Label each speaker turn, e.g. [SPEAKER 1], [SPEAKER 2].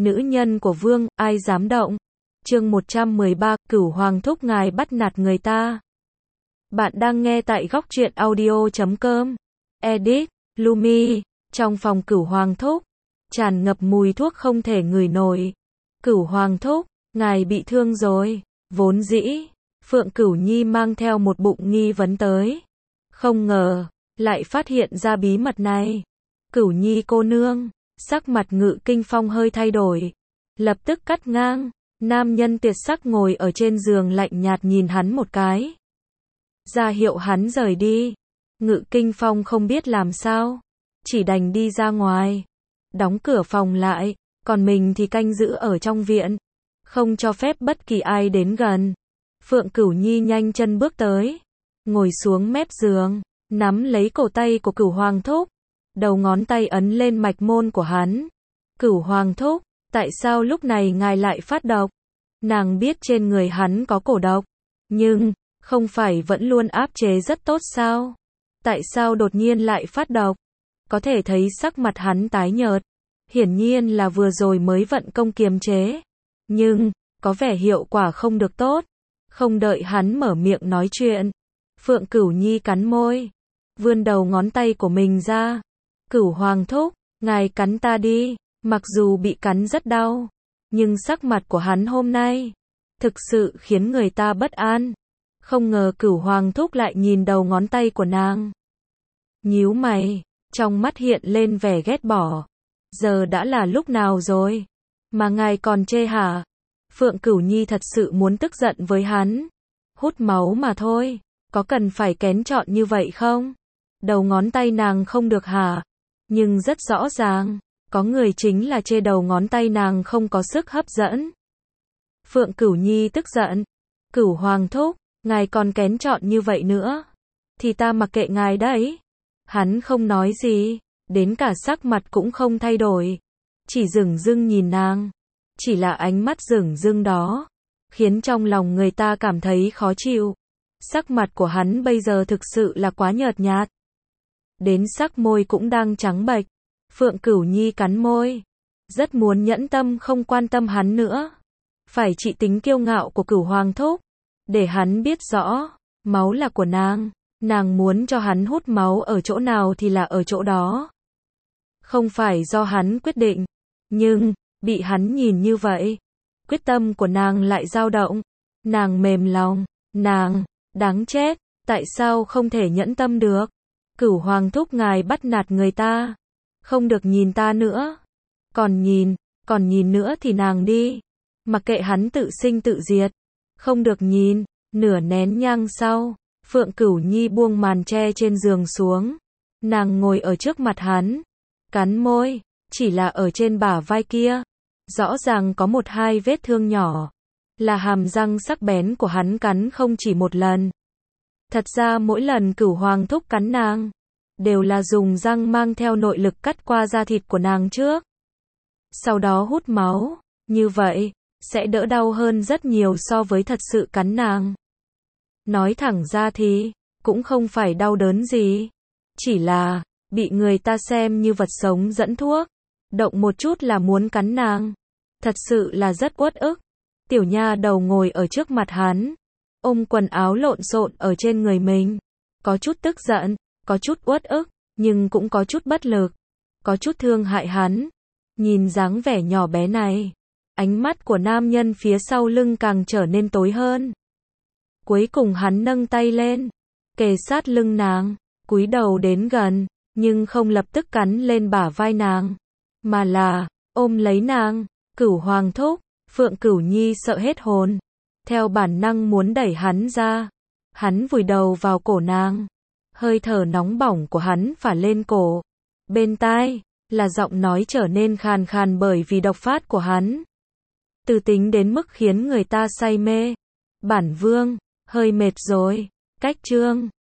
[SPEAKER 1] nữ nhân của vương, ai dám động. Chương 113, Cửu Hoàng thúc ngài bắt nạt người ta. Bạn đang nghe tại góc truyện audio.com. Edit, Lumi. Trong phòng Cửu Hoàng thúc, tràn ngập mùi thuốc không thể ngửi nổi. Cửu Hoàng thúc, ngài bị thương rồi. Vốn dĩ, Phượng Cửu Nhi mang theo một bụng nghi vấn tới. Không ngờ, lại phát hiện ra bí mật này. Cửu Nhi cô nương, sắc mặt Ngự Kinh Phong hơi thay đổi. Lập tức cắt ngang, nam nhân tuyệt sắc ngồi ở trên giường lạnh nhạt nhìn hắn một cái. Ra hiệu hắn rời đi. Ngự Kinh Phong không biết làm sao, chỉ đành đi ra ngoài, đóng cửa phòng lại, còn mình thì canh giữ ở trong viện, không cho phép bất kỳ ai đến gần. Phượng Cửu Nhi nhanh chân bước tới, ngồi xuống mép giường, nắm lấy cổ tay của Cửu Hoàng thúc, đầu ngón tay ấn lên mạch môn của hắn. Cửu Hoàng thúc, tại sao lúc này ngài lại phát độc? Nàng biết trên người hắn có cổ độc, nhưng không phải vẫn luôn áp chế rất tốt sao? Tại sao đột nhiên lại phát độc? Có thể thấy sắc mặt hắn tái nhợt, hiển nhiên là vừa rồi mới vận công kiềm chế, nhưng có vẻ hiệu quả không được tốt. Không đợi hắn mở miệng nói chuyện, Phượng Cửu Nhi cắn môi, vươn đầu ngón tay của mình ra. Cửu Hoàng thúc, ngài cắn ta đi. Mặc dù bị cắn rất đau, nhưng sắc mặt của hắn hôm nay thực sự khiến người ta bất an. Không ngờ Cửu Hoàng thúc lại nhìn đầu ngón tay của nàng, nhíu mày, trong mắt hiện lên vẻ ghét bỏ. Giờ đã là lúc nào rồi mà ngài còn chê hả? Phượng Cửu Nhi thật sự muốn tức giận với hắn. Hút máu mà thôi, có cần phải kén chọn như vậy không? Đầu ngón tay nàng không được hả? Nhưng rất rõ ràng, có người chính là chê đầu ngón tay nàng không có sức hấp dẫn. Phượng Cửu Nhi tức giận. Cửu Hoàng thúc, ngài còn kén chọn như vậy nữa, thì ta mặc kệ ngài đấy. Hắn không nói gì, đến cả sắc mặt cũng không thay đổi, chỉ dửng dưng nhìn nàng. Chỉ là ánh mắt dửng dưng đó, khiến trong lòng người ta cảm thấy khó chịu. Sắc mặt của hắn bây giờ thực sự là quá nhợt nhạt, đến sắc môi cũng đang trắng bệch. Phượng Cửu Nhi cắn môi, rất muốn nhẫn tâm không quan tâm hắn nữa. Phải trị tính kiêu ngạo của Cửu Hoàng thúc, để hắn biết rõ, máu là của nàng muốn cho hắn hút máu ở chỗ nào thì là ở chỗ đó. Không phải do hắn quyết định, nhưng bị hắn nhìn như vậy, quyết tâm của nàng lại dao động. Nàng mềm lòng, nàng đáng chết, tại sao không thể nhẫn tâm được? Cửu Hoàng thúc ngài bắt nạt người ta, không được nhìn ta nữa. Còn nhìn nữa thì nàng đi, mặc kệ hắn tự sinh tự diệt, không được nhìn. Nửa nén nhang sau, Phượng Cửu Nhi buông màn che trên giường xuống, nàng ngồi ở trước mặt hắn, cắn môi, chỉ là ở trên bả vai kia, rõ ràng có một hai vết thương nhỏ, là hàm răng sắc bén của hắn cắn không chỉ một lần. Thật ra mỗi lần Cửu Hoàng thúc cắn nàng, đều là dùng răng mang theo nội lực cắt qua da thịt của nàng trước, sau đó hút máu, như vậy sẽ đỡ đau hơn rất nhiều so với thật sự cắn nàng. Nói thẳng ra thì cũng không phải đau đớn gì, chỉ là bị người ta xem như vật sống dẫn thuốc, động một chút là muốn cắn nàng. Thật sự là rất uất ức. Tiểu nha đầu ngồi ở trước mặt hắn, ôm quần áo lộn xộn ở trên người mình, có chút tức giận, có chút uất ức, nhưng cũng có chút bất lực, có chút thương hại hắn. Nhìn dáng vẻ nhỏ bé này, ánh mắt của nam nhân phía sau lưng càng trở nên tối hơn. Cuối cùng hắn nâng tay lên, kề sát lưng nàng, cúi đầu đến gần, nhưng không lập tức cắn lên bả vai nàng, mà là ôm lấy nàng. Cửu Hoàng thúc, Phượng Cửu Nhi sợ hết hồn, theo bản năng muốn đẩy hắn ra. Hắn vùi đầu vào cổ nàng, hơi thở nóng bỏng của hắn phả lên cổ. Bên tai là giọng nói trở nên khàn khàn bởi vì độc phát của hắn, từ tính đến mức khiến người ta say mê. Bản vương hơi mệt rồi. Cách chương